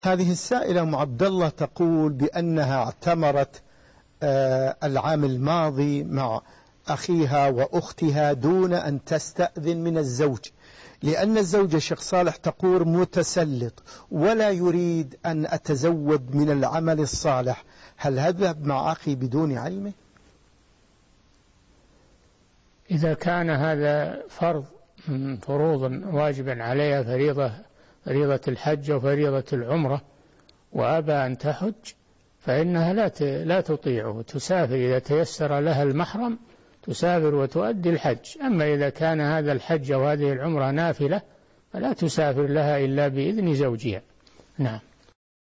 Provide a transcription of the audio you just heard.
هذه السائلة أم عبد الله تقول بأنها اعتمرت العام الماضي مع أخيها وأختها دون أن تستأذن من الزوج، لأن الزوج شيخ صالح تقول متسلط ولا يريد أن أتزود من العمل الصالح، هل أذهب مع أخي بدون علمه؟ إذا كان هذا فرض من فروض واجبا عليها، فريضة الحج وفريضة العمرة، وأبى أن تحج، فإنها لا تطيعه، تسافر إذا تيسر لها المحرم، تسافر وتؤدي الحج. أما إذا كان هذا الحج وهذه العمرة نافلة فلا تسافر لها إلا بإذن زوجها. نعم.